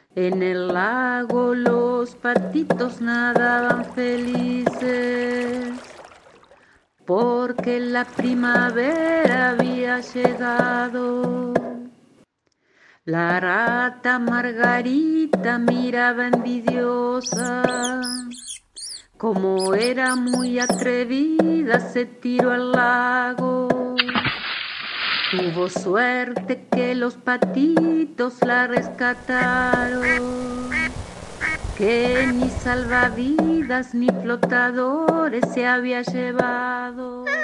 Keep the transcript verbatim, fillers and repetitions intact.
En el lago los patitos nadaban felices, porque la primavera había llegado. La rata Margarita miraba envidiosa, como era muy atrevida se tiró al lago. Tuvo suerte que los patitos la rescataron, que ni salvavidas ni flotadores se había llevado.